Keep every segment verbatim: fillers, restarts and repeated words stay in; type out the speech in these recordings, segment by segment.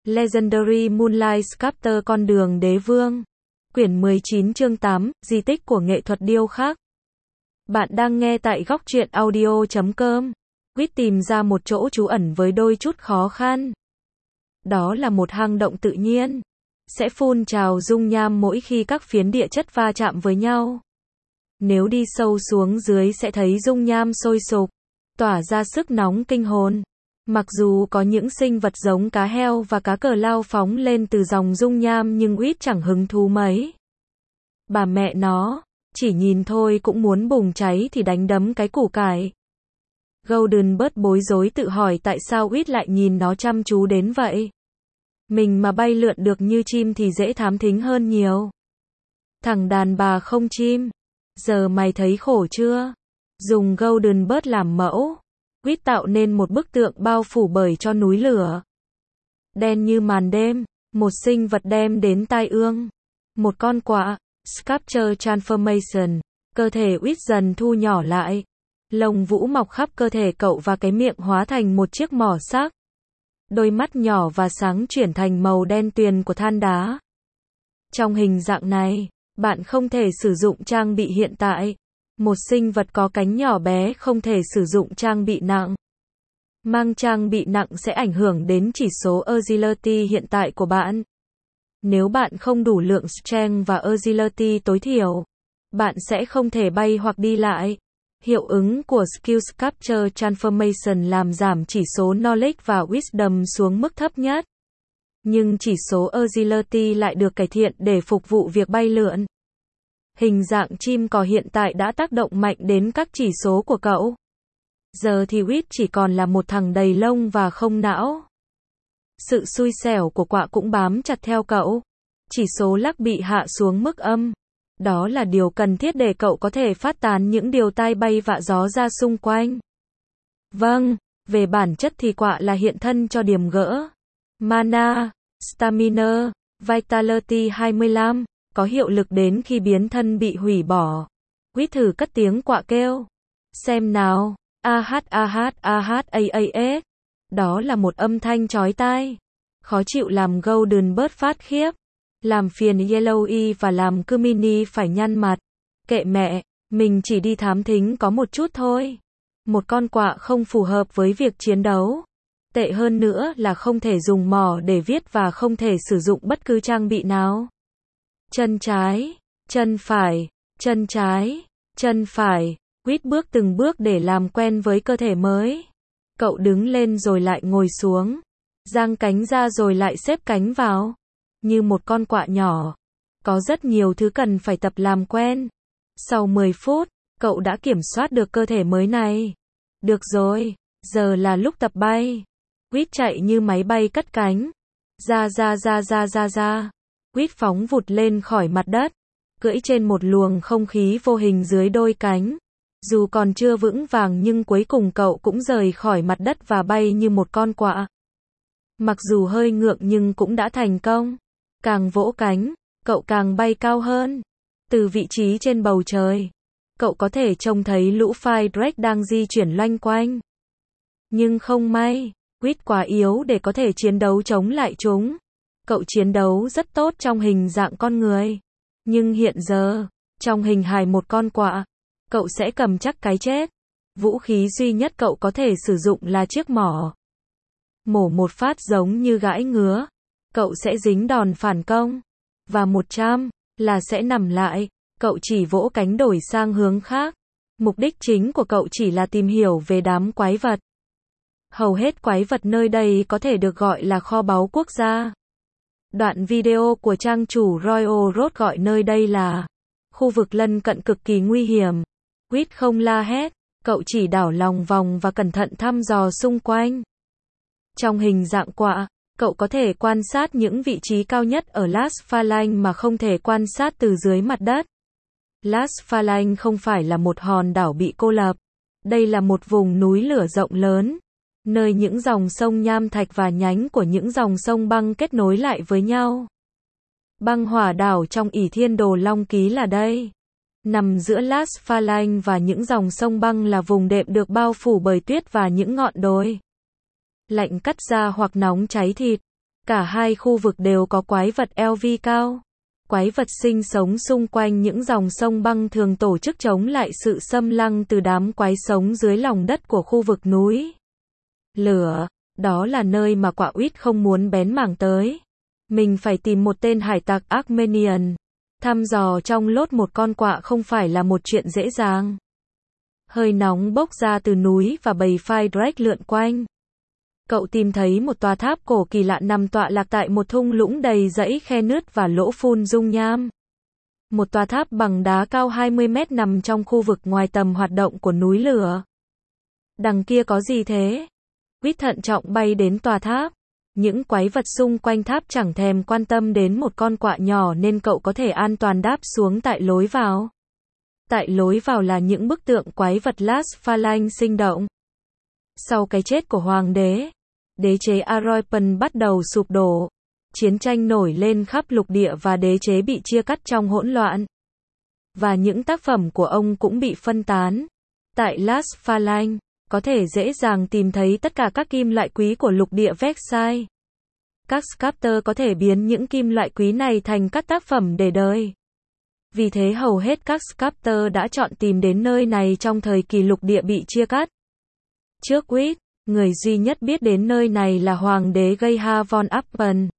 Legendary Moonlight Sculptor Con đường đế vương. Quyển mười chín chương tám, di tích của nghệ thuật điêu khắc. Bạn đang nghe tại góc truyện audio chấm com. Quýt tìm ra một chỗ trú ẩn với đôi chút khó khăn. Đó là một hang động tự nhiên. Sẽ phun trào dung nham mỗi khi các phiến địa chất va chạm với nhau. Nếu đi sâu xuống dưới sẽ thấy dung nham sôi sục, tỏa ra sức nóng kinh hồn. Mặc dù có những sinh vật giống cá heo và cá cờ lao phóng lên từ dòng dung nham nhưng Quýt chẳng hứng thú mấy. Bà mẹ nó, chỉ nhìn thôi cũng muốn bùng cháy thì đánh đấm cái củ cải. Golden bớt bối rối tự hỏi tại sao Quýt lại nhìn nó chăm chú đến vậy. Mình mà bay lượn được như chim thì dễ thám thính hơn nhiều. Thằng đàn bà không chim, giờ mày thấy khổ chưa? Dùng Golden bớt làm mẫu. Quýt tạo nên một bức tượng bao phủ bởi cho núi lửa. Đen như màn đêm, một sinh vật đem đến tai ương. Một con quạ, Sculpture Transformation. Cơ thể Quýt dần thu nhỏ lại. Lông vũ mọc khắp cơ thể cậu và cái miệng hóa thành một chiếc mỏ sắc. Đôi mắt nhỏ và sáng chuyển thành màu đen tuyền của than đá. Trong hình dạng này, bạn không thể sử dụng trang bị hiện tại. Một sinh vật có cánh nhỏ bé không thể sử dụng trang bị nặng. Mang trang bị nặng sẽ ảnh hưởng đến chỉ số agility hiện tại của bạn. Nếu bạn không đủ lượng strength và agility tối thiểu, bạn sẽ không thể bay hoặc đi lại. Hiệu ứng của Skill Sculpture Transformation làm giảm chỉ số Knowledge và Wisdom xuống mức thấp nhất. Nhưng chỉ số agility lại được cải thiện để phục vụ việc bay lượn. Hình dạng chim cò hiện tại đã tác động mạnh đến các chỉ số của cậu. Giờ thì Quýt chỉ còn là một thằng đầy lông và không não. Sự xui xẻo của quạ cũng bám chặt theo cậu. Chỉ số luck bị hạ xuống mức âm. Đó là điều cần thiết để cậu có thể phát tán những điều tai bay vạ gió ra xung quanh. Vâng, về bản chất thì quạ là hiện thân cho điểm gỡ. Mana, Stamina, Vitality hai mươi lăm. Có hiệu lực đến khi biến thân bị hủy bỏ. Quýt thử cất tiếng quạ kêu. Xem nào. A hát a hát a hát a a s. Đó là một âm thanh chói tai. Khó chịu làm Golden bớt phát khiếp. Làm phiền Yellowy và làm Kumini phải nhăn mặt. Kệ mẹ, mình chỉ đi thám thính có một chút thôi. Một con quạ không phù hợp với việc chiến đấu. Tệ hơn nữa là không thể dùng mỏ để viết và không thể sử dụng bất cứ trang bị nào. Chân trái, chân phải, chân trái, chân phải. Quýt bước từng bước để làm quen với cơ thể mới. Cậu đứng lên rồi lại ngồi xuống. Giang cánh ra rồi lại xếp cánh vào. Như một con quạ nhỏ. Có rất nhiều thứ cần phải tập làm quen. Sau mười phút, cậu đã kiểm soát được cơ thể mới này. Được rồi, giờ là lúc tập bay. Quýt chạy như máy bay cất cánh. Ra ra ra ra ra ra. Quýt phóng vụt lên khỏi mặt đất, cưỡi trên một luồng không khí vô hình dưới đôi cánh. Dù còn chưa vững vàng nhưng cuối cùng cậu cũng rời khỏi mặt đất và bay như một con quạ. Mặc dù hơi ngượng nhưng cũng đã thành công. Càng vỗ cánh, cậu càng bay cao hơn. Từ vị trí trên bầu trời, cậu có thể trông thấy lũ Fire Drake đang di chuyển loanh quanh. Nhưng không may, Quýt quá yếu để có thể chiến đấu chống lại chúng. Cậu chiến đấu rất tốt trong hình dạng con người. Nhưng hiện giờ, trong hình hài một con quạ, cậu sẽ cầm chắc cái chết. Vũ khí duy nhất cậu có thể sử dụng là chiếc mỏ. Mổ một phát giống như gãi ngứa. Cậu sẽ dính đòn phản công. Và một trăm là sẽ nằm lại. Cậu chỉ vỗ cánh đổi sang hướng khác. Mục đích chính của cậu chỉ là tìm hiểu về đám quái vật. Hầu hết quái vật nơi đây có thể được gọi là kho báu quốc gia. Đoạn video của trang chủ Royal Road gọi nơi đây là khu vực lân cận cực kỳ nguy hiểm. Quýt không la hét, cậu chỉ đảo lòng vòng và cẩn thận thăm dò xung quanh. Trong hình dạng quạ, cậu có thể quan sát những vị trí cao nhất ở Las Phalanx mà không thể quan sát từ dưới mặt đất. Las Phalanx không phải là một hòn đảo bị cô lập. Đây là một vùng núi lửa rộng lớn, nơi những dòng sông nham thạch và nhánh của những dòng sông băng kết nối lại với nhau. Băng hỏa đảo trong ỷ thiên đồ Long Ký là đây. Nằm giữa Las Phalanx và những dòng sông băng là vùng đệm được bao phủ bởi tuyết và những ngọn đồi lạnh cắt da hoặc nóng cháy thịt. Cả hai khu vực đều có quái vật lờ vê cao. Quái vật sinh sống xung quanh những dòng sông băng thường tổ chức chống lại sự xâm lăng từ đám quái sống dưới lòng đất của khu vực núi lửa. Đó là nơi mà quả uýt không muốn bén mảng tới. Mình phải tìm một tên hải tặc Armenian. Thăm dò trong lốt một con quạ không phải là một chuyện dễ dàng. Hơi nóng bốc ra từ núi và bầy phai drake lượn quanh. Cậu tìm thấy một tòa tháp cổ kỳ lạ nằm tọa lạc tại một thung lũng đầy dãy khe nứt và lỗ phun dung nham. Một tòa tháp bằng đá cao hai mươi mét nằm trong khu vực ngoài tầm hoạt động của núi lửa. Đằng kia có gì thế? Quýt thận trọng bay đến tòa tháp. Những quái vật xung quanh tháp chẳng thèm quan tâm đến một con quạ nhỏ nên cậu có thể an toàn đáp xuống tại lối vào. Tại lối vào là những bức tượng quái vật Las Phalanx sinh động. Sau cái chết của hoàng đế, đế chế Aroipan bắt đầu sụp đổ. Chiến tranh nổi lên khắp lục địa và đế chế bị chia cắt trong hỗn loạn. Và những tác phẩm của ông cũng bị phân tán. Tại Las Phalanx, có thể dễ dàng tìm thấy tất cả các kim loại quý của lục địa Versailles. Các sculptor có thể biến những kim loại quý này thành các tác phẩm để đời. Vì thế hầu hết các sculptor đã chọn tìm đến nơi này trong thời kỳ lục địa bị chia cắt. Trước Quýt, người duy nhất biết đến nơi này là hoàng đế Geha von Appen.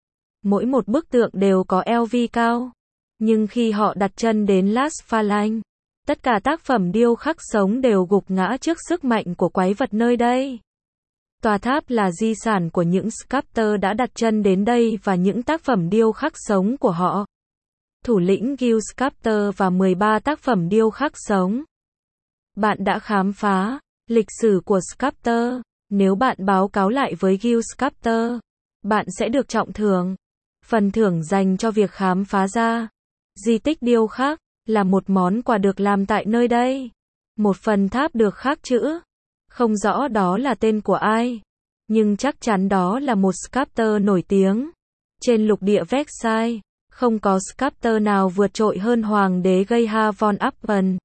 Mỗi một bức tượng đều có lờ vê cao. Nhưng khi họ đặt chân đến Las Phalanx, tất cả tác phẩm điêu khắc sống đều gục ngã trước sức mạnh của quái vật nơi đây. Tòa tháp là di sản của những sculptor đã đặt chân đến đây và những tác phẩm điêu khắc sống của họ. Thủ lĩnh Guild Sculptor và mười ba tác phẩm điêu khắc sống. Bạn đã khám phá lịch sử của Sculptor. Nếu bạn báo cáo lại với Guild Sculptor, bạn sẽ được trọng thưởng. Phần thưởng dành cho việc khám phá ra di tích điêu khắc là một món quà được làm tại nơi đây. Một phần tháp được khắc chữ. Không rõ đó là tên của ai, nhưng chắc chắn đó là một sculptor nổi tiếng. Trên lục địa Versailles, không có sculptor nào vượt trội hơn hoàng đế Geha von Appen.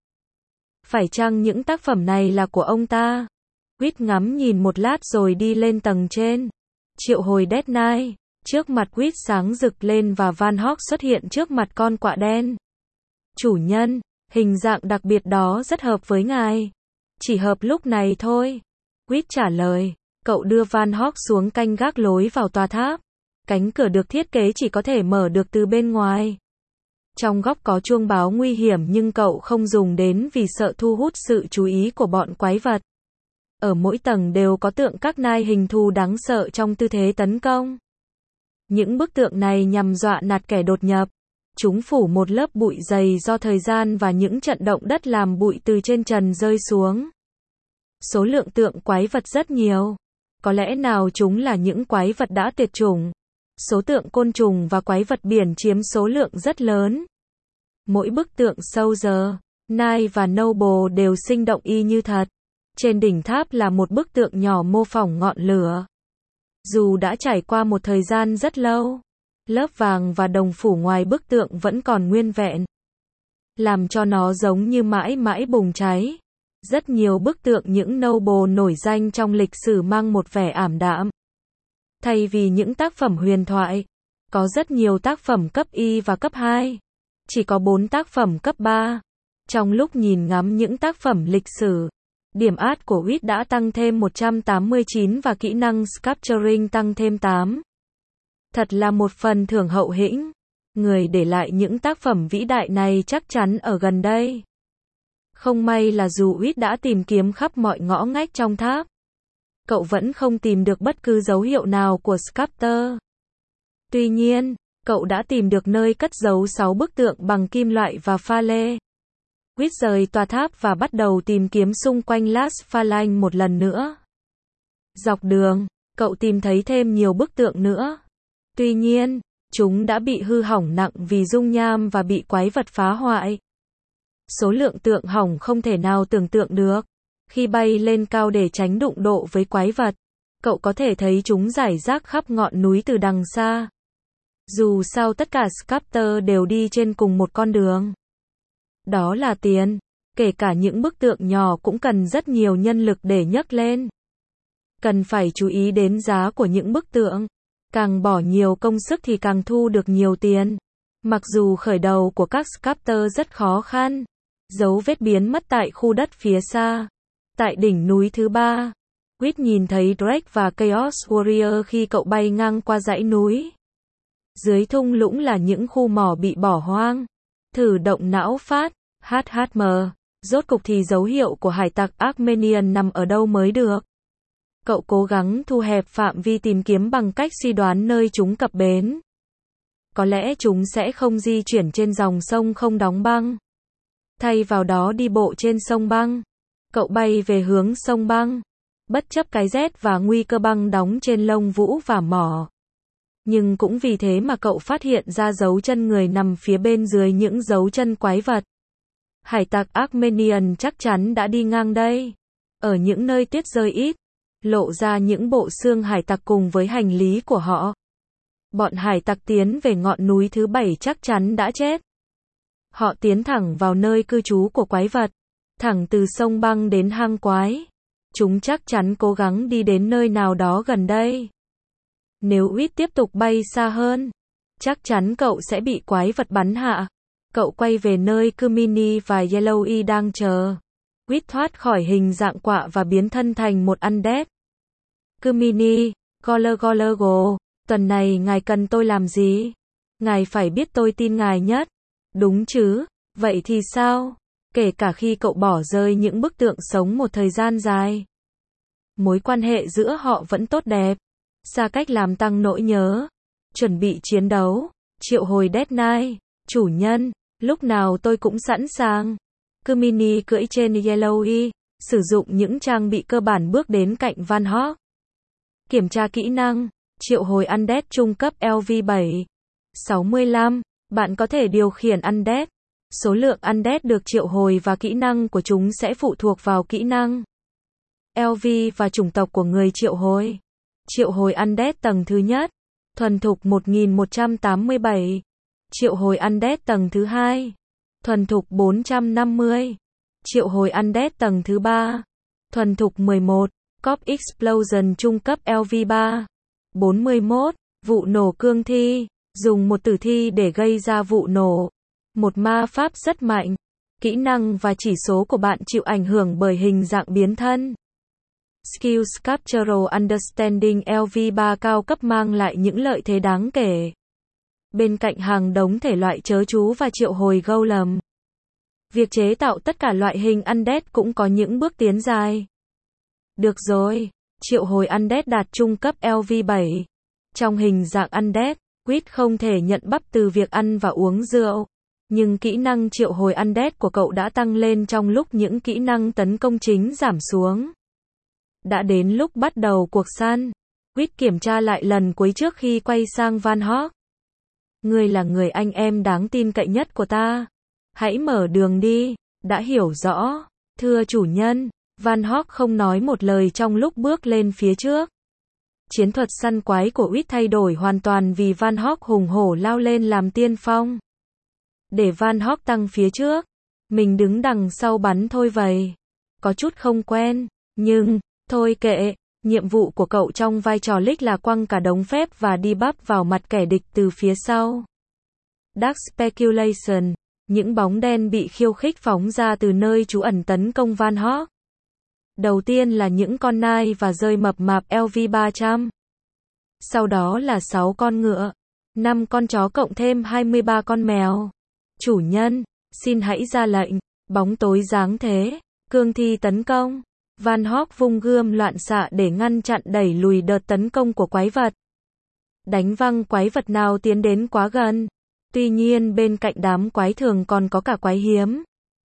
Phải chăng những tác phẩm này là của ông ta? Quýt ngắm nhìn một lát rồi đi lên tầng trên. Triệu hồi Death Knight. Trước mặt Quýt sáng rực lên và Van Hawk xuất hiện trước mặt con quạ đen. Chủ nhân, hình dạng đặc biệt đó rất hợp với ngài. Chỉ hợp lúc này thôi. Quýt trả lời. Cậu đưa Van Hawk xuống canh gác lối vào tòa tháp. Cánh cửa được thiết kế chỉ có thể mở được từ bên ngoài. Trong góc có chuông báo nguy hiểm nhưng cậu không dùng đến vì sợ thu hút sự chú ý của bọn quái vật. Ở mỗi tầng đều có tượng các nai hình thù đáng sợ trong tư thế tấn công. Những bức tượng này nhằm dọa nạt kẻ đột nhập. Chúng phủ một lớp bụi dày do thời gian và những trận động đất làm bụi từ trên trần rơi xuống. Số lượng tượng quái vật rất nhiều. Có lẽ nào chúng là những quái vật đã tuyệt chủng. Số tượng côn trùng và quái vật biển chiếm số lượng rất lớn. Mỗi bức tượng Soldier, Knight và Noble đều sinh động y như thật. Trên đỉnh tháp là một bức tượng nhỏ mô phỏng ngọn lửa. Dù đã trải qua một thời gian rất lâu, lớp vàng và đồng phủ ngoài bức tượng vẫn còn nguyên vẹn, làm cho nó giống như mãi mãi bùng cháy. Rất nhiều bức tượng những noble nổi danh trong lịch sử mang một vẻ ảm đạm. Thay vì những tác phẩm huyền thoại, có rất nhiều tác phẩm cấp Y và cấp hai. Chỉ có bốn tác phẩm cấp ba. Trong lúc nhìn ngắm những tác phẩm lịch sử, điểm át của Quýt đã tăng thêm một trăm tám mươi chín và kỹ năng Sculpturing tăng thêm tám. Thật là một phần thưởng hậu hĩnh. Người để lại những tác phẩm vĩ đại này chắc chắn ở gần đây. Không may là dù Quýt đã tìm kiếm khắp mọi ngõ ngách trong tháp, cậu vẫn không tìm được bất cứ dấu hiệu nào của Sculptor. Tuy nhiên, cậu đã tìm được nơi cất giấu sáu bức tượng bằng kim loại và pha lê. Quýt rời tòa tháp và bắt đầu tìm kiếm xung quanh Las Phalanx một lần nữa. Dọc đường, cậu tìm thấy thêm nhiều bức tượng nữa. Tuy nhiên, chúng đã bị hư hỏng nặng vì dung nham và bị quái vật phá hoại. Số lượng tượng hỏng không thể nào tưởng tượng được. Khi bay lên cao để tránh đụng độ với quái vật, cậu có thể thấy chúng rải rác khắp ngọn núi từ đằng xa. Dù sao tất cả sculptor đều đi trên cùng một con đường. Đó là tiền. Kể cả những bức tượng nhỏ cũng cần rất nhiều nhân lực để nhấc lên. Cần phải chú ý đến giá của những bức tượng. Càng bỏ nhiều công sức thì càng thu được nhiều tiền. Mặc dù khởi đầu của các Sculptor rất khó khăn, dấu vết biến mất tại khu đất phía xa. Tại đỉnh núi thứ ba, Quýt nhìn thấy Drake và Chaos Warrior khi cậu bay ngang qua dãy núi. Dưới thung lũng là những khu mỏ bị bỏ hoang. Thử động não phát, hát hát em, rốt cục thì dấu hiệu của hải tặc Armenian nằm ở đâu mới được. Cậu cố gắng thu hẹp phạm vi tìm kiếm bằng cách suy đoán nơi chúng cập bến. Có lẽ chúng sẽ không di chuyển trên dòng sông không đóng băng. Thay vào đó đi bộ trên sông băng. Cậu bay về hướng sông băng, bất chấp cái rét và nguy cơ băng đóng trên lông vũ và mỏ. Nhưng cũng vì thế mà cậu phát hiện ra dấu chân người nằm phía bên dưới những dấu chân quái vật. Hải tặc Armenian chắc chắn đã đi ngang đây. Ở những nơi tuyết rơi ít, lộ ra những bộ xương hải tặc cùng với hành lý của họ. Bọn hải tặc tiến về ngọn núi thứ bảy chắc chắn đã chết. Họ tiến thẳng vào nơi cư trú của quái vật, thẳng từ sông băng đến hang quái. Chúng chắc chắn cố gắng đi đến nơi nào đó gần đây. Nếu Quýt tiếp tục bay xa hơn, chắc chắn cậu sẽ bị quái vật bắn hạ. Cậu quay về nơi Kumini và Yellowy đang chờ. Quýt thoát khỏi hình dạng quạ và biến thân thành một undead. Kumini, Goller Goller Go, tuần này ngài cần tôi làm gì? Ngài phải biết tôi tin ngài nhất. Đúng chứ, vậy thì sao? Kể cả khi cậu bỏ rơi những bức tượng sống một thời gian dài. Mối quan hệ giữa họ vẫn tốt đẹp. Xa cách làm tăng nỗi nhớ. Chuẩn bị chiến đấu. Triệu hồi Death Knight. Chủ nhân, lúc nào tôi cũng sẵn sàng. Kumini cưỡi trên Yellowy, sử dụng những trang bị cơ bản bước đến cạnh Van Hawk. Kiểm tra kỹ năng. Triệu hồi Undead trung cấp L V bảy. sáu mươi lăm. Bạn có thể điều khiển Undead. Số lượng Undead được triệu hồi và kỹ năng của chúng sẽ phụ thuộc vào kỹ năng, L V và chủng tộc của người triệu hồi. Triệu hồi Undead tầng thứ nhất. Thuần thục một nghìn một trăm tám mươi bảy. Triệu hồi Undead tầng thứ hai. Thuần thục bốn trăm năm mươi. Triệu hồi Undead tầng thứ ba. Thuần thục mười một. Corp Explosion trung cấp L V ba. bốn mươi mốt. Vụ nổ cương thi. Dùng một tử thi để gây ra vụ nổ. Một ma pháp rất mạnh. Kỹ năng và chỉ số của bạn chịu ảnh hưởng bởi hình dạng biến thân. Skill Sculptural Understanding L V ba cao cấp mang lại những lợi thế đáng kể. Bên cạnh hàng đống thể loại chớ chú và triệu hồi golem, việc chế tạo tất cả loại hình Undead cũng có những bước tiến dài. Được rồi, triệu hồi Undead đạt trung cấp L V bảy. Trong hình dạng Undead, Quýt không thể nhận bắp từ việc ăn và uống rượu. Nhưng kỹ năng triệu hồi Undead của cậu đã tăng lên trong lúc những kỹ năng tấn công chính giảm xuống. Đã đến lúc bắt đầu cuộc săn. Quýt kiểm tra lại lần cuối trước khi quay sang Van Hawk. Ngươi là người anh em đáng tin cậy nhất của ta. Hãy mở đường đi. Đã hiểu rõ. Thưa chủ nhân. Van Hawk không nói một lời trong lúc bước lên phía trước. Chiến thuật săn quái của Quýt thay đổi hoàn toàn vì Van Hawk hùng hổ lao lên làm tiên phong. Để Van Hawk tăng phía trước, mình đứng đằng sau bắn thôi vậy. Có chút không quen, nhưng, thôi kệ, nhiệm vụ của cậu trong vai trò Lick là quăng cả đống phép và đi bắp vào mặt kẻ địch từ phía sau. Dark Speculation, những bóng đen bị khiêu khích phóng ra từ nơi trú ẩn tấn công Van Hawk. Đầu tiên là những con nai và rơi mập mạp L V ba trăm. Sau đó là sáu con ngựa, năm con chó cộng thêm hai mươi ba con mèo. Chủ nhân, xin hãy ra lệnh. Bóng tối giáng thế. Cương thi tấn công. Van Hawk vung gươm loạn xạ để ngăn chặn đẩy lùi đợt tấn công của quái vật. Đánh văng quái vật nào tiến đến quá gần. Tuy nhiên bên cạnh đám quái thường còn có cả quái hiếm.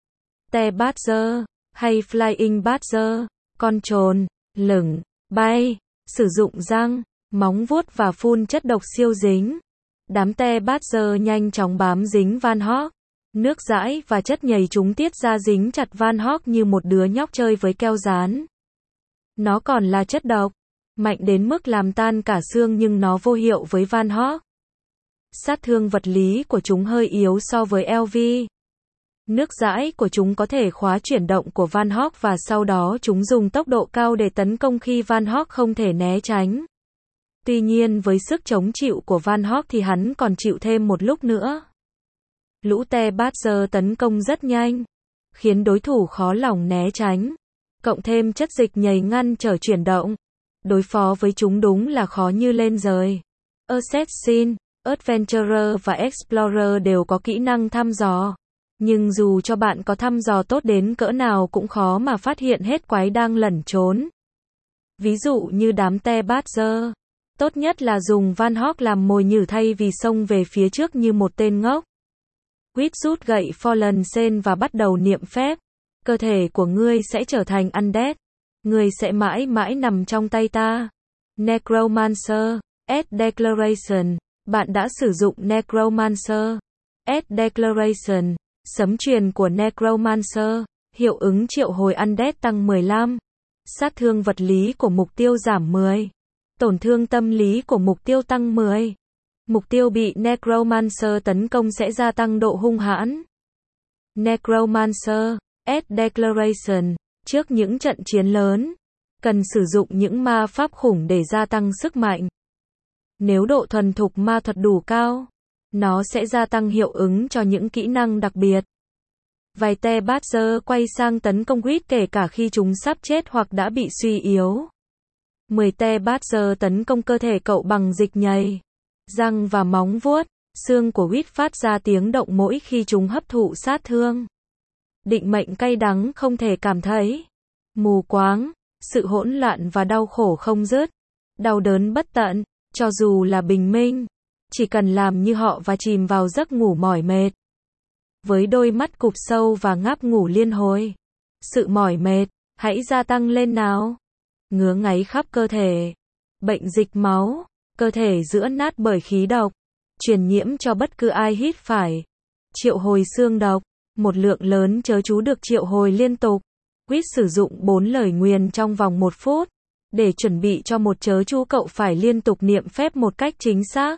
Te Badger, hay Flying Badger, con trồn, lửng, bay, sử dụng răng, móng vuốt và phun chất độc siêu dính. Đám Te Badger nhanh chóng bám dính Van Hawk. Nước dãi và chất nhầy chúng tiết ra dính chặt Van Hawk như một đứa nhóc chơi với keo dán. Nó còn là chất độc, mạnh đến mức làm tan cả xương nhưng nó vô hiệu với Van Hawk. Sát thương vật lý của chúng hơi yếu so với L V. Nước dãi của chúng có thể khóa chuyển động của Van Hawk và sau đó chúng dùng tốc độ cao để tấn công khi Van Hawk không thể né tránh. Tuy nhiên với sức chống chịu của Van Hog thì hắn còn chịu thêm một lúc nữa. Lũ Te Badger tấn công rất nhanh, khiến đối thủ khó lòng né tránh. Cộng thêm chất dịch nhầy ngăn trở chuyển động. Đối phó với chúng đúng là khó như lên trời. Assassin, Adventurer và Explorer đều có kỹ năng thăm dò. Nhưng dù cho bạn có thăm dò tốt đến cỡ nào cũng khó mà phát hiện hết quái đang lẩn trốn. Ví dụ như đám Te Badger. Tốt nhất là dùng Van Hog làm mồi nhử thay vì xông về phía trước như một tên ngốc. Quýt rút gậy Fallen Sen và bắt đầu niệm phép. Cơ thể của ngươi sẽ trở thành undead. Ngươi sẽ mãi mãi nằm trong tay ta. Necromancer, Add Declaration. Bạn đã sử dụng Necromancer. Add Declaration. Sấm truyền của Necromancer. Hiệu ứng triệu hồi undead tăng mười lăm. Sát thương vật lý của mục tiêu giảm mười. Tổn thương tâm lý của mục tiêu tăng mười. Mục tiêu bị Necromancer tấn công sẽ gia tăng độ hung hãn. Necromancer, Add Declaration. Trước những trận chiến lớn, cần sử dụng những ma pháp khủng để gia tăng sức mạnh. Nếu độ thuần thục ma thuật đủ cao, nó sẽ gia tăng hiệu ứng cho những kỹ năng đặc biệt. Vài Te Badger quay sang tấn công Quýt kể cả khi chúng sắp chết hoặc đã bị suy yếu. mười Te Badger tấn công cơ thể cậu bằng dịch nhầy, răng và móng vuốt. Xương của Quýt phát ra tiếng động mỗi khi chúng hấp thụ sát thương. Định mệnh cay đắng không thể cảm thấy. Mù quáng, sự hỗn loạn và đau khổ không dứt. Đau đớn bất tận, cho dù là bình minh. Chỉ cần làm như họ và chìm vào giấc ngủ mỏi mệt. Với đôi mắt cụp sâu và ngáp ngủ liên hồi. Sự mỏi mệt, hãy gia tăng lên nào. Ngứa ngáy khắp cơ thể. Bệnh dịch máu, cơ thể giữa nát bởi khí độc. Truyền nhiễm cho bất cứ ai hít phải. Triệu hồi xương độc. Một lượng lớn chớ chú được triệu hồi liên tục. Quýt sử dụng bốn lời nguyền trong vòng một phút. Để chuẩn bị cho một chớ chú cậu phải liên tục niệm phép một cách chính xác.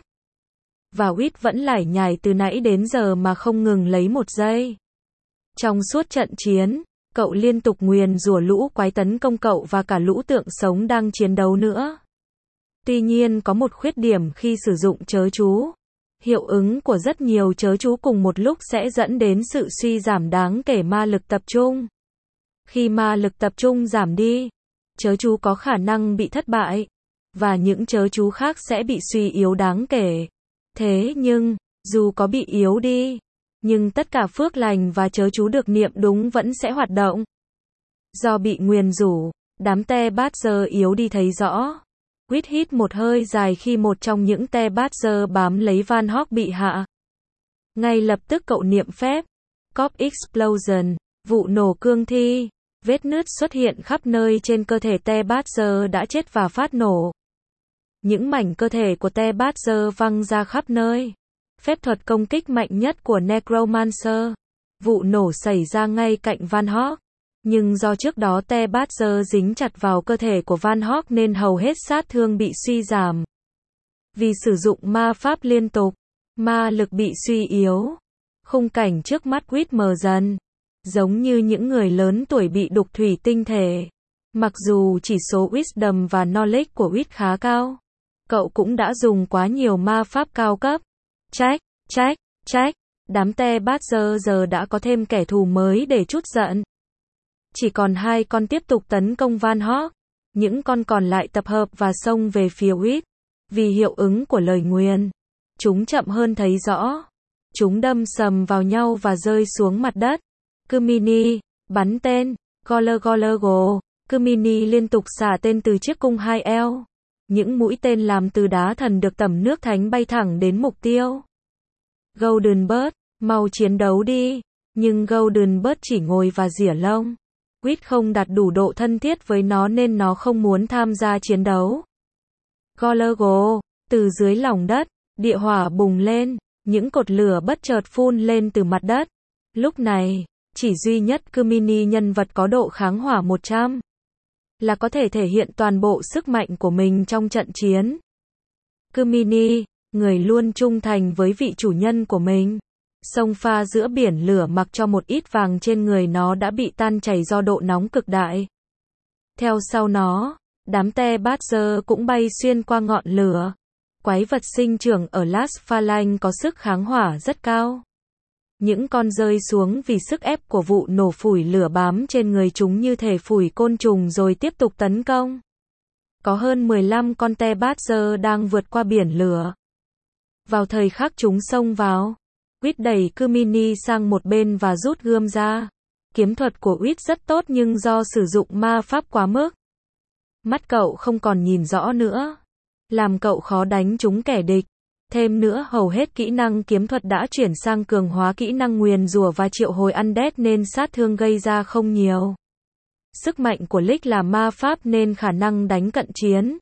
Và Quýt vẫn lải nhải từ nãy đến giờ mà không ngừng lấy một giây. Trong suốt trận chiến, cậu liên tục nguyền rủa lũ quái tấn công cậu và cả lũ tượng sống đang chiến đấu nữa. Tuy nhiên có một khuyết điểm khi sử dụng chớ chú. Hiệu ứng của rất nhiều chớ chú cùng một lúc sẽ dẫn đến sự suy giảm đáng kể ma lực tập trung. Khi ma lực tập trung giảm đi, chớ chú có khả năng bị thất bại, và những chớ chú khác sẽ bị suy yếu đáng kể. Thế nhưng, dù có bị yếu đi, nhưng tất cả phước lành và chớ chú được niệm đúng vẫn sẽ hoạt động. Do bị nguyền rủa, đám Te Badger yếu đi thấy rõ. Quýt hít một hơi dài khi một trong những Te Badger bám lấy Van Hog bị hạ. Ngay lập tức cậu niệm phép. Corp Explosion, vụ nổ cương thi. Vết nứt xuất hiện khắp nơi trên cơ thể Te Badger đã chết và phát nổ. Những mảnh cơ thể của Te Badger văng ra khắp nơi. Phép thuật công kích mạnh nhất của Necromancer. Vụ nổ xảy ra ngay cạnh Van Hog. Nhưng do trước đó Te Badger dính chặt vào cơ thể của Van Hog nên hầu hết sát thương bị suy giảm. Vì sử dụng ma pháp liên tục, ma lực bị suy yếu. Khung cảnh trước mắt Quýt mờ dần. Giống như những người lớn tuổi bị đục thủy tinh thể. Mặc dù chỉ số Wisdom và Knowledge của Quýt khá cao, cậu cũng đã dùng quá nhiều ma pháp cao cấp. Trách, trách, trách. Đám Te Badger giờ đã có thêm kẻ thù mới để trút giận. Chỉ còn hai con tiếp tục tấn công Van Hog. Những con còn lại tập hợp và xông về phía Quýt. Vì hiệu ứng của lời nguyền, chúng chậm hơn thấy rõ. Chúng đâm sầm vào nhau và rơi xuống mặt đất. Kumini, bắn tên. Goler Goler Go. Kumini liên tục xả tên từ chiếc cung hai eo. Những mũi tên làm từ đá thần được tẩm nước thánh bay thẳng đến mục tiêu. Golden Bird, mau chiến đấu đi. Nhưng Golden Bird chỉ ngồi và rỉa lông. Quýt không đạt đủ độ thân thiết với nó nên nó không muốn tham gia chiến đấu. Goler Go, từ dưới lòng đất, địa hỏa bùng lên. Những cột lửa bất chợt phun lên từ mặt đất. Lúc này, chỉ duy nhất Kumini nhân vật có độ kháng hỏa một trăm. Là có thể thể hiện toàn bộ sức mạnh của mình trong trận chiến. Kumini, người luôn trung thành với vị chủ nhân của mình. Sông pha giữa biển lửa mặc cho một ít vàng trên người nó đã bị tan chảy do độ nóng cực đại. Theo sau nó, Đám te Badger cũng bay xuyên qua ngọn lửa. Quái vật sinh trưởng ở Las Phalanx có sức kháng hỏa rất cao. Những con rơi xuống vì sức ép của vụ nổ phủi lửa bám trên người chúng như thể phủi côn trùng rồi tiếp tục tấn công. Có hơn mười lăm con te Badger đang vượt qua biển lửa. Vào thời khắc chúng xông vào, Wit đẩy Kumini sang một bên và rút gươm ra. Kiếm thuật của Wit rất tốt nhưng do sử dụng ma pháp quá mức, mắt cậu không còn nhìn rõ nữa, làm cậu khó đánh trúng kẻ địch. Thêm nữa hầu hết kỹ năng kiếm thuật đã chuyển sang cường hóa kỹ năng nguyền rủa và triệu hồi undead nên sát thương gây ra không nhiều. Sức mạnh của Lich là ma pháp nên khả năng đánh cận chiến,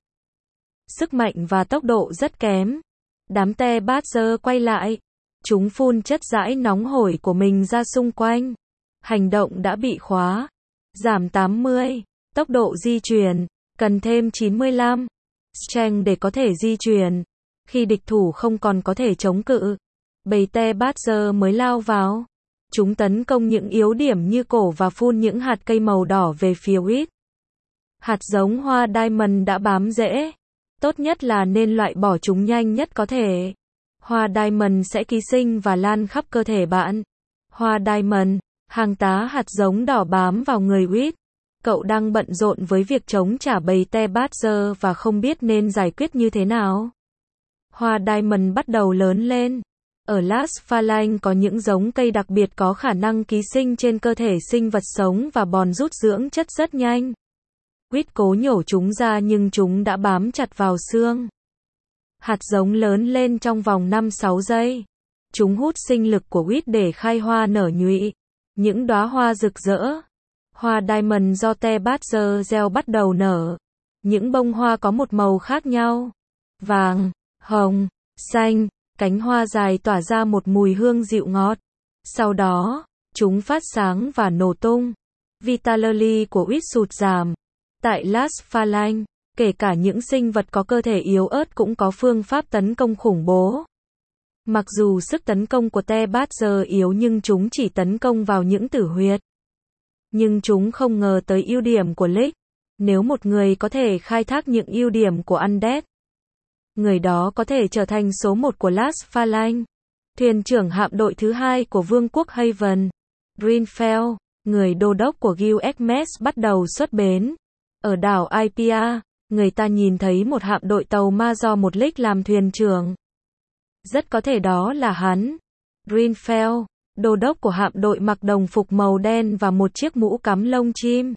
sức mạnh và tốc độ rất kém. Đám te Badger quay lại. Chúng phun chất dãi nóng hổi của mình ra xung quanh. Hành động đã bị khóa. Giảm tám mươi. Tốc độ di chuyển. Cần thêm chín mươi lăm. Strength để có thể di chuyển. Khi địch thủ không còn có thể chống cự, bầy te Badger mới lao vào. Chúng tấn công những yếu điểm như cổ và phun những hạt cây màu đỏ về phía Wit. Hạt giống hoa diamond đã bám rễ. Tốt nhất là nên loại bỏ chúng nhanh nhất có thể. Hoa diamond sẽ ký sinh và lan khắp cơ thể bạn. Hoa diamond, hàng tá hạt giống đỏ bám vào người Wit. Cậu đang bận rộn với việc chống trả bầy te Badger và không biết nên giải quyết như thế nào. Hoa diamond bắt đầu lớn lên. Ở Las Phalanx có những giống cây đặc biệt có khả năng ký sinh trên cơ thể sinh vật sống và bòn rút dưỡng chất rất nhanh. Wit cố nhổ chúng ra nhưng chúng đã bám chặt vào xương. Hạt giống lớn lên trong vòng năm sáu giây. Chúng hút sinh lực của Wit để khai hoa nở nhụy. Những đóa hoa rực rỡ. Hoa diamond do te Badger gieo bắt đầu nở. Những bông hoa có một màu khác nhau. Vàng, hồng, xanh. Cánh hoa dài tỏa ra một mùi hương dịu ngọt. Sau đó, chúng phát sáng và nổ tung. Vitality của Wit sụt giảm. Tại Las Phalanx, kể cả những sinh vật có cơ thể yếu ớt cũng có phương pháp tấn công khủng bố. Mặc dù sức tấn công của te Badger yếu nhưng chúng chỉ tấn công vào những tử huyệt. Nhưng chúng không ngờ tới ưu điểm của Lich. Nếu một người có thể khai thác những ưu điểm của undead, người đó có thể trở thành số một của Las Phalanx. Thuyền trưởng hạm đội thứ hai của Vương quốc Haven, Greenfell, người đô đốc của Gilgamesh bắt đầu xuất bến. Ở đảo Ipia, người ta nhìn thấy một hạm đội tàu ma do một Lich làm thuyền trưởng. Rất có thể đó là hắn. Greenfell, đô đốc của hạm đội mặc đồng phục màu đen và một chiếc mũ cắm lông chim.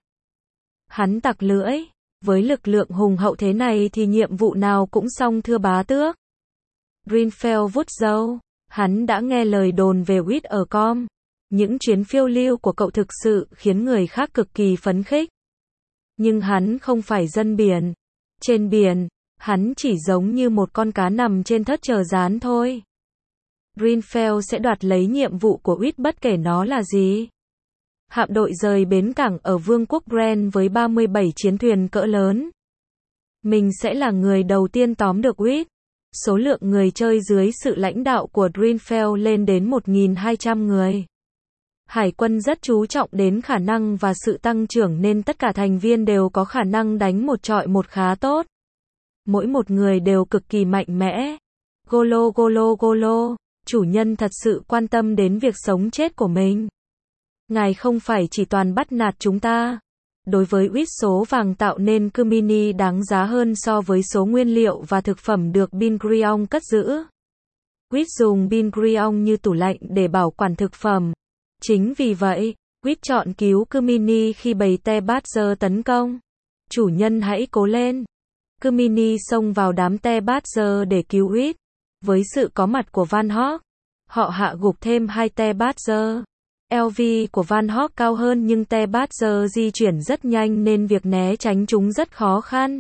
Hắn tặc lưỡi. Với lực lượng hùng hậu thế này thì nhiệm vụ nào cũng xong thưa bá tước. Greenfell vuốt râu. Hắn đã nghe lời đồn về Wit ở com. Những chuyến phiêu lưu của cậu thực sự khiến người khác cực kỳ phấn khích. Nhưng hắn không phải dân biển. Trên biển, hắn chỉ giống như một con cá nằm trên thớt chờ rán thôi. Greenfell sẽ đoạt lấy nhiệm vụ của Wit bất kể nó là gì. Hạm đội rời bến cảng ở Vương quốc Bren với ba mươi bảy chiến thuyền cỡ lớn. Mình sẽ là người đầu tiên tóm được Wit. Số lượng người chơi dưới sự lãnh đạo của Greenfell lên đến một nghìn hai trăm người. Hải quân rất chú trọng đến khả năng và sự tăng trưởng nên tất cả thành viên đều có khả năng đánh một trọi một khá tốt. Mỗi một người đều cực kỳ mạnh mẽ. Golo golo golo, chủ nhân thật sự quan tâm đến việc sống chết của mình. Ngài không phải chỉ toàn bắt nạt chúng ta. Đối với Wit số vàng tạo nên Kumini đáng giá hơn so với số nguyên liệu và thực phẩm được Bingrion cất giữ. Wit dùng Bingrion như tủ lạnh để bảo quản thực phẩm. Chính vì vậy, Wit chọn cứu Kumini khi bầy te Badger tấn công. Chủ nhân hãy cố lên. Kumini xông vào đám te Badger để cứu Wit. Với sự có mặt của Van Hawk, họ hạ gục thêm hai te Badger. lờ vê của Van Hawk cao hơn nhưng te Badger di chuyển rất nhanh nên việc né tránh chúng rất khó khăn.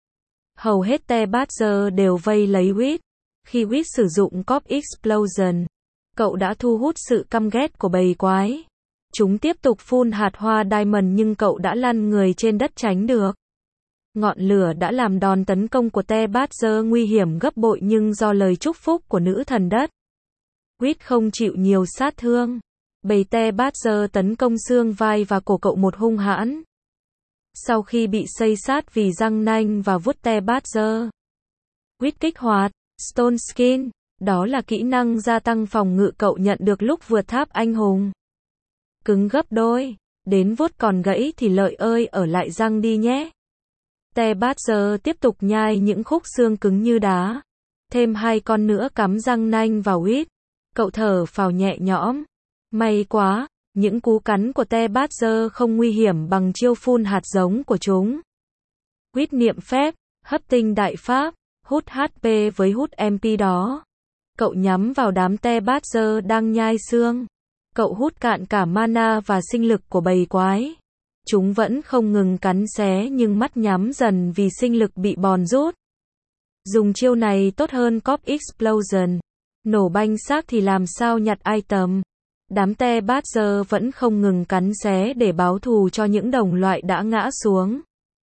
Hầu hết te Badger đều vây lấy Wit. Khi Wit sử dụng Corp Explosion, cậu đã thu hút sự căm ghét của bầy quái. Chúng tiếp tục phun hạt hoa diamond nhưng cậu đã lăn người trên đất tránh được. Ngọn lửa đã làm đòn tấn công của te Badger nguy hiểm gấp bội nhưng do lời chúc phúc của nữ thần đất, Wit không chịu nhiều sát thương. Bầy te Badger tấn công xương vai và cổ cậu một hung hãn. Sau khi bị xây sát vì răng nanh và vuốt te Badger, quýt kích hoạt Stone Skin. Đó là kỹ năng gia tăng phòng ngự cậu nhận được lúc vượt tháp anh hùng. Cứng gấp đôi. Đến vuốt còn gãy thì lợi ơi ở lại răng đi nhé. Te Badger tiếp tục nhai những khúc xương cứng như đá. Thêm hai con nữa cắm răng nanh vào quýt. Cậu thở phào nhẹ nhõm. May quá, những cú cắn của te Badger không nguy hiểm bằng chiêu phun hạt giống của chúng. Quýt niệm phép, hấp tinh đại pháp, hút hát pê với hút em pê đó. Cậu nhắm vào đám te Badger đang nhai xương. Cậu hút cạn cả mana và sinh lực của bầy quái. Chúng vẫn không ngừng cắn xé nhưng mắt nhắm dần vì sinh lực bị bòn rút. Dùng chiêu này tốt hơn Corp Explosion. Nổ banh xác thì làm sao nhặt item. Đám te Badger vẫn không ngừng cắn xé để báo thù cho những đồng loại đã ngã xuống.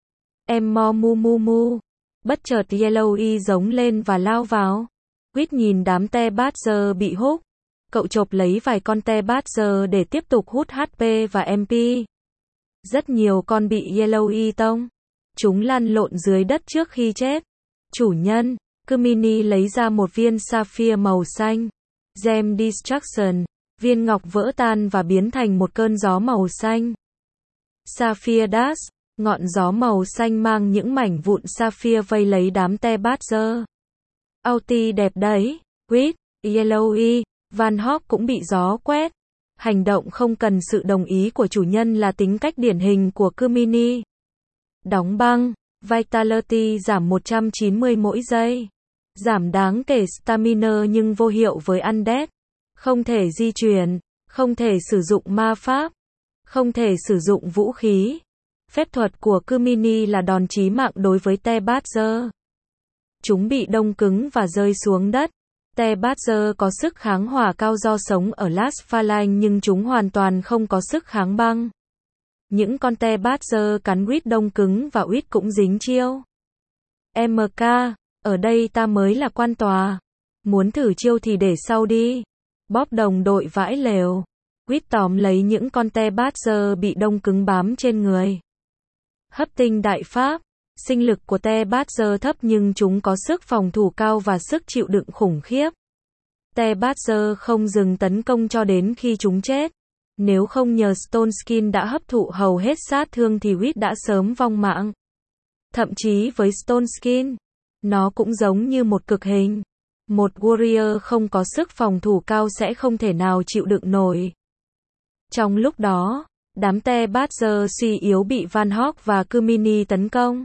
Em mo mu mu mu. Bất chợt Yellowy giống lên và lao vào. Quýt nhìn đám te Badger bị húc. Cậu chộp lấy vài con te Badger để tiếp tục hút hát pê và em pê. Rất nhiều con bị Yellowy tông. Chúng lăn lộn dưới đất trước khi chết. Chủ nhân, Kumini lấy ra một viên sapphire màu xanh. Gem Destruction. Viên ngọc vỡ tan và biến thành một cơn gió màu xanh. Sapphire Dash. Ngọn gió màu xanh mang những mảnh vụn sapphire vây lấy đám te Badger. Ulti đẹp đấy. Quýt, Yellowy, Van Hawk cũng bị gió quét. Hành động không cần sự đồng ý của chủ nhân là tính cách điển hình của Kumini. Đóng băng, Vitality giảm một trăm chín mươi mỗi giây. Giảm đáng kể stamina nhưng vô hiệu với Undead. Không thể di chuyển, không thể sử dụng ma pháp, không thể sử dụng vũ khí. Phép thuật của Kumini là đòn chí mạng đối với te Badger. Chúng bị đông cứng và rơi xuống đất. Te Badger có sức kháng hỏa cao do sống ở Last Phalanx nhưng chúng hoàn toàn không có sức kháng băng. Những con te Badger cắn quýt đông cứng và quýt cũng dính chiêu. em ca, ở đây ta mới là quan tòa. Muốn thử chiêu thì để sau đi. Bóp đồng đội vãi lều. Quýt tóm lấy những con te Badger bị đông cứng bám trên người. Hấp tinh đại pháp. Sinh lực của te Badger thấp nhưng chúng có sức phòng thủ cao và sức chịu đựng khủng khiếp. Te Badger không dừng tấn công cho đến khi chúng chết. Nếu không nhờ Stone Skin đã hấp thụ hầu hết sát thương thì quýt đã sớm vong mạng. Thậm chí với Stone Skin, nó cũng giống như một cực hình. Một warrior không có sức phòng thủ cao sẽ không thể nào chịu đựng nổi. Trong lúc đó, đám te Badger suy yếu bị Van Hawk và Kumini tấn công.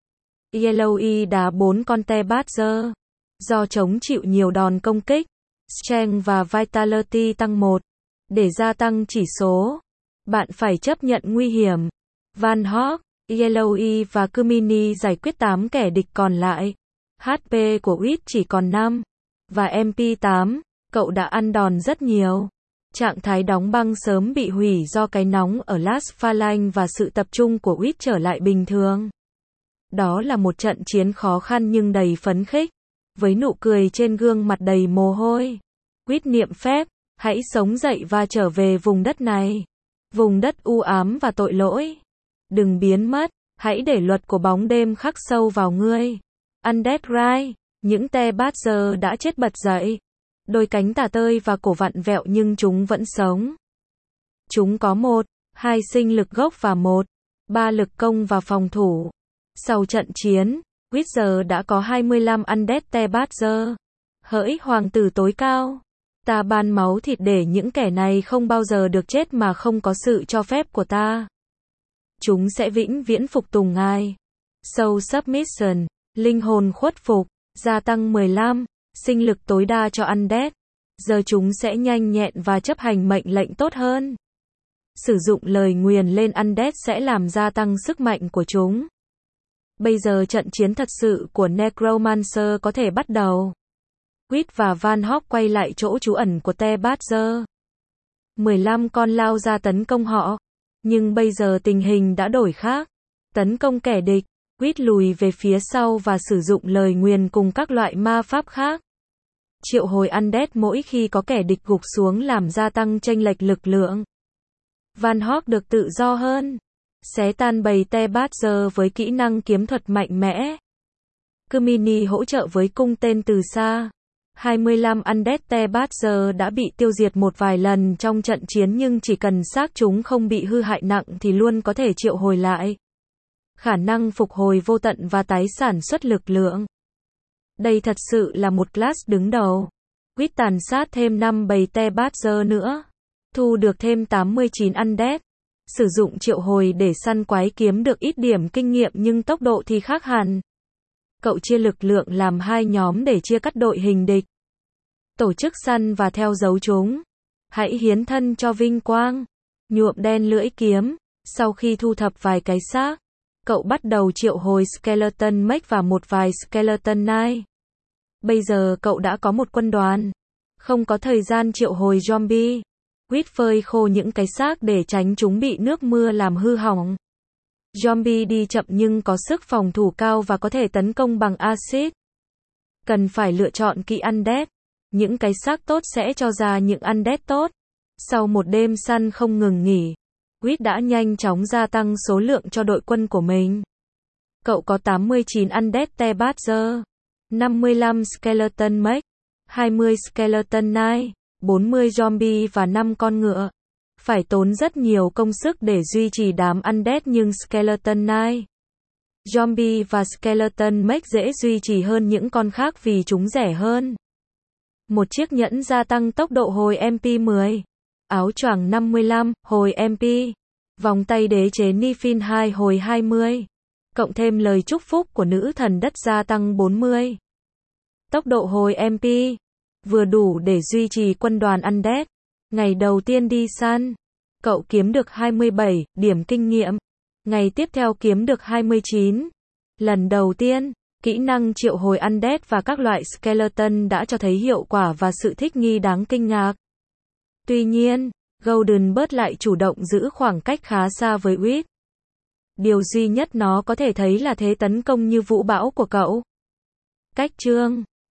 Yellowy đá bốn con te Badger. Do chống chịu nhiều đòn công kích, Strength và Vitality tăng một. Để gia tăng chỉ số, bạn phải chấp nhận nguy hiểm. Van Hawk, Yellowy và Kumini giải quyết tám kẻ địch còn lại. hát pê của quýt chỉ còn năm. Và em pê tám, cậu đã ăn đòn rất nhiều. Trạng thái đóng băng sớm bị hủy do cái nóng ở Last Phalanx và sự tập trung của quýt trở lại bình thường. Đó là một trận chiến khó khăn nhưng đầy phấn khích. Với nụ cười trên gương mặt đầy mồ hôi. Quýt niệm phép, hãy sống dậy và trở về vùng đất này. Vùng đất u ám và tội lỗi. Đừng biến mất, hãy để luật của bóng đêm khắc sâu vào ngươi. Undead Rise, những te Badger đã chết bật dậy. Đôi cánh tả tơi và cổ vặn vẹo nhưng chúng vẫn sống. Chúng có một, hai sinh lực gốc và một, ba lực công và phòng thủ. Sau trận chiến, Witcher đã có hai mươi lăm Undead te Badger. Hỡi hoàng tử tối cao, ta ban máu thịt để những kẻ này không bao giờ được chết mà không có sự cho phép của ta. Chúng sẽ vĩnh viễn phục tùng ngài. Soul Submission, linh hồn khuất phục, gia tăng mười lăm, sinh lực tối đa cho Undead. Giờ chúng sẽ nhanh nhẹn và chấp hành mệnh lệnh tốt hơn. Sử dụng lời nguyền lên Undead sẽ làm gia tăng sức mạnh của chúng. Bây giờ trận chiến thật sự của Necromancer có thể bắt đầu. Quýt và Van Hawk quay lại chỗ trú ẩn của te Badger. mười lăm con lao ra tấn công họ. Nhưng bây giờ tình hình đã đổi khác. Tấn công kẻ địch, Quýt lùi về phía sau và sử dụng lời nguyền cùng các loại ma pháp khác. Triệu hồi Undead mỗi khi có kẻ địch gục xuống làm gia tăng chênh lệch lực lượng. Van Hawk được tự do hơn. Xé tan bầy te Badger với kỹ năng kiếm thuật mạnh mẽ. Kumini hỗ trợ với cung tên từ xa. hai mươi lăm Undead te Badger đã bị tiêu diệt một vài lần trong trận chiến nhưng chỉ cần xác chúng không bị hư hại nặng thì luôn có thể triệu hồi lại. Khả năng phục hồi vô tận và tái sản xuất lực lượng. Đây thật sự là một class đứng đầu. Quýt tàn sát thêm năm bầy te Badger nữa. Thu được thêm tám mươi chín Undead. Sử dụng triệu hồi để săn quái kiếm được ít điểm kinh nghiệm nhưng tốc độ thì khác hẳn. Cậu chia lực lượng làm hai nhóm để chia cắt đội hình địch. Tổ chức săn và theo dấu chúng. Hãy hiến thân cho vinh quang. Nhuộm đen lưỡi kiếm. Sau khi thu thập vài cái xác, cậu bắt đầu triệu hồi Skeleton Mech và một vài Skeleton Knight. Bây giờ cậu đã có một quân đoàn. Không có thời gian triệu hồi zombie. Quýt phơi khô những cái xác để tránh chúng bị nước mưa làm hư hỏng. Zombie đi chậm nhưng có sức phòng thủ cao và có thể tấn công bằng axit. Cần phải lựa chọn kỹ Undead. Những cái xác tốt sẽ cho ra những Undead tốt. Sau một đêm săn không ngừng nghỉ, Quýt đã nhanh chóng gia tăng số lượng cho đội quân của mình. Cậu có tám mươi chín Undead te Badger, năm mươi lăm Skeleton Mech, hai mươi Skeleton Knight, bốn mươi zombie và năm con ngựa. Phải tốn rất nhiều công sức để duy trì đám Undead nhưng Skeleton Knight, zombie và Skeleton Mech dễ duy trì hơn những con khác vì chúng rẻ hơn. Một chiếc nhẫn gia tăng tốc độ hồi em pê mười. Áo choàng năm mươi lăm, hồi em pê. Vòng tay đế chế Nifin hai hồi hai mươi. Cộng thêm lời chúc phúc của nữ thần đất gia tăng bốn mươi. Tốc độ hồi em pê. Vừa đủ để duy trì quân đoàn Undead. Ngày đầu tiên đi săn, cậu kiếm được hai mươi bảy điểm kinh nghiệm. Ngày tiếp theo kiếm được hai mươi chín. Lần đầu tiên, kỹ năng triệu hồi Undead và các loại Skeleton đã cho thấy hiệu quả và sự thích nghi đáng kinh ngạc. Tuy nhiên, Golden Bird lại chủ động giữ khoảng cách khá xa với Quýt. Điều duy nhất nó có thể thấy là thế tấn công như vũ bão của cậu. Cách chương